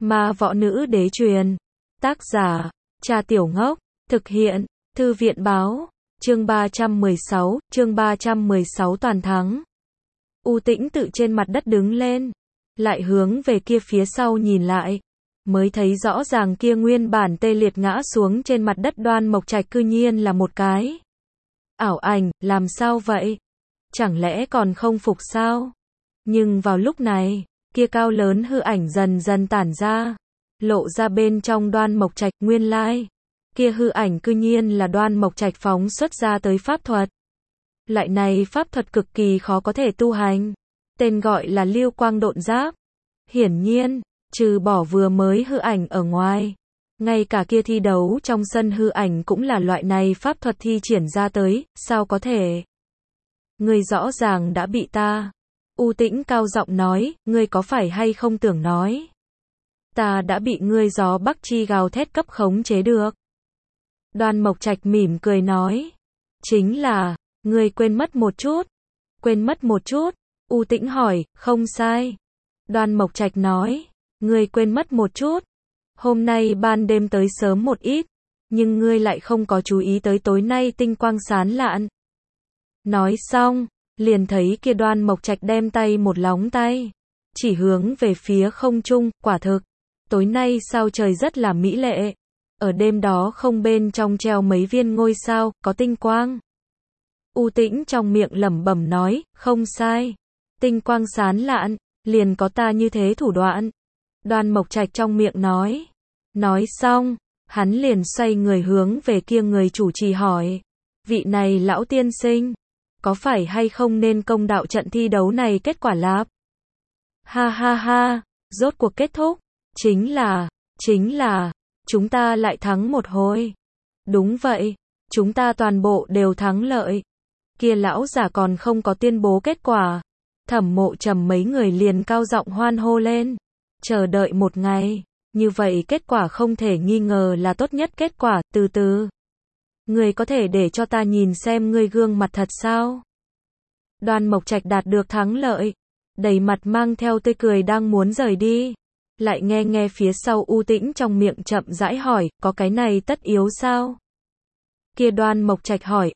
Ma võ nữ đế truyền. Tác giả, Cha Tiểu Ngốc. Thực hiện, Thư viện báo. Chương 316 toàn thắng. U Tĩnh tự trên mặt đất đứng lên, lại hướng về kia phía sau nhìn lại, mới thấy rõ ràng kia nguyên bản tê liệt ngã xuống trên mặt đất Đoan Mộc Trạch cư nhiên là một cái ảo ảnh, làm sao vậy? Chẳng lẽ còn không phục sao? Nhưng vào lúc này, kia cao lớn hư ảnh dần dần tản ra, lộ ra bên trong Đoan Mộc Trạch, nguyên lai, kia hư ảnh cư nhiên là Đoan Mộc Trạch phóng xuất ra tới pháp thuật. Loại này pháp thuật cực kỳ khó có thể tu hành, tên gọi là Lưu Quang Độn Giáp. Hiển nhiên, trừ bỏ vừa mới hư ảnh ở ngoài, ngay cả kia thi đấu trong sân hư ảnh cũng là loại này pháp thuật thi triển ra tới, sao có thể? Ngươi rõ ràng đã bị ta. U Tĩnh cao giọng nói, ngươi có phải hay không tưởng nói? Ta đã bị ngươi gió bắc chi gào thét cấp khống chế được. Đoan Mộc Trạch mỉm cười nói, chính là, ngươi quên mất một chút. Quên mất một chút? U Tĩnh hỏi, không sai. Đoan Mộc Trạch nói, ngươi quên mất một chút. Hôm nay ban đêm tới sớm một ít, nhưng ngươi lại không có chú ý tới tối nay tinh quang sáng lạn. Nói xong, liền thấy kia Đoan Mộc Trạch đem tay một lóng tay, chỉ hướng về phía không trung, quả thực, tối nay sao trời rất là mỹ lệ. Ở đêm đó không bên trong treo mấy viên ngôi sao, có tinh quang. U Tĩnh trong miệng lẩm bẩm nói, không sai. Tinh quang sáng lạn, liền có ta như thế thủ đoạn. Đoan Mộc Trạch trong miệng nói. Nói xong, hắn liền xoay người hướng về kia người chủ trì hỏi. Vị này lão tiên sinh, có phải hay không nên công đạo trận thi đấu này kết quả lạp? Ha ha ha, rốt cuộc kết thúc. Chính là, chúng ta lại thắng một hồi. Đúng vậy, chúng ta toàn bộ đều thắng lợi. Kia lão giả còn không có tuyên bố kết quả, Thẩm Mộ Trầm mấy người liền cao giọng hoan hô lên. Chờ đợi một ngày, như vậy kết quả không thể nghi ngờ là tốt nhất kết quả, từ từ. Ngươi có thể để cho ta nhìn xem ngươi gương mặt thật sao? Đoan Mộc Trạch đạt được thắng lợi, đầy mặt mang theo tươi cười đang muốn rời đi. Lại nghe phía sau U Tĩnh trong miệng chậm rãi hỏi, có cái này tất yếu sao? Kia Đoan Mộc Trạch hỏi,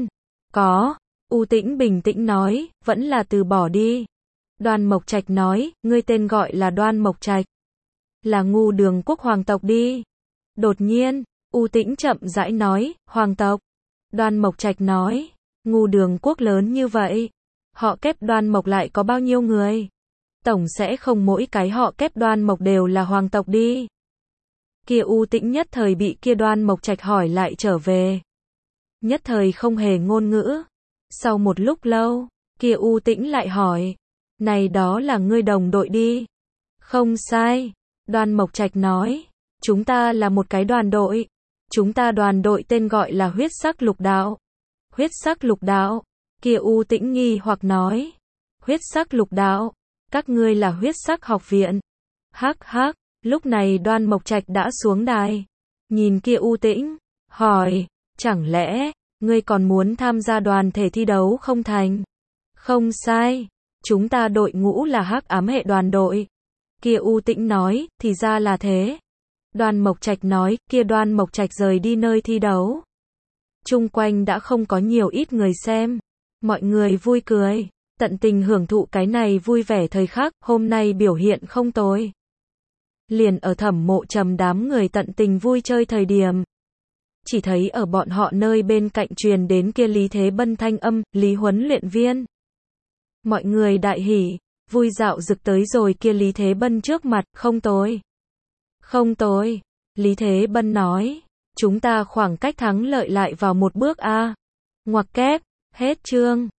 có. U Tĩnh bình tĩnh nói, vẫn là từ bỏ đi. Đoan Mộc Trạch nói, ngươi tên gọi là Đoan Mộc Trạch, là Ngu Đường quốc hoàng tộc đi. Đột nhiên, U Tĩnh chậm rãi nói, hoàng tộc. Đoan Mộc Trạch nói, Ngu Đường quốc lớn như vậy, họ Kép Đoan Mộc lại có bao nhiêu người? Tổng sẽ không mỗi cái họ Kép Đoan Mộc đều là hoàng tộc đi. Kia U Tĩnh nhất thời bị kia Đoan Mộc Trạch hỏi lại trở về. Nhất thời không hề ngôn ngữ. Sau một lúc lâu, kia U Tĩnh lại hỏi, này đó là ngươi đồng đội đi. Không sai. Đoan Mộc Trạch nói, chúng ta là một cái đoàn đội. Chúng ta đoàn đội tên gọi là Huyết Sắc Lục Đạo. Huyết Sắc Lục Đạo. Kia U Tĩnh nghi hoặc nói, Huyết Sắc Lục Đạo, các ngươi là Huyết Sắc học viện. Hắc hắc, lúc này Đoan Mộc Trạch đã xuống đài, nhìn kia U Tĩnh, hỏi, chẳng lẽ ngươi còn muốn tham gia đoàn thể thi đấu không thành? Không sai, chúng ta đội ngũ là Hắc Ám hệ đoàn đội. Kia U Tĩnh nói, thì ra là thế. Đoan Mộc Trạch nói, kia Đoan Mộc Trạch rời đi nơi thi đấu. Chung quanh đã không có nhiều ít người xem. Mọi người vui cười, tận tình hưởng thụ cái này vui vẻ thời khắc, hôm nay biểu hiện không tồi. Liền ở Thẩm Mộ Trầm đám người tận tình vui chơi thời điểm, chỉ thấy ở bọn họ nơi bên cạnh truyền đến kia Lý Thế Bân thanh âm, Lý huấn luyện viên. Mọi người đại hỉ, vui dạo rực tới rồi kia Lý Thế Bân trước mặt, không tồi. Không tồi, Lý Thế Bân nói, chúng ta khoảng cách thắng lợi lại vào một bước a. Ngoặc kép, hết chương.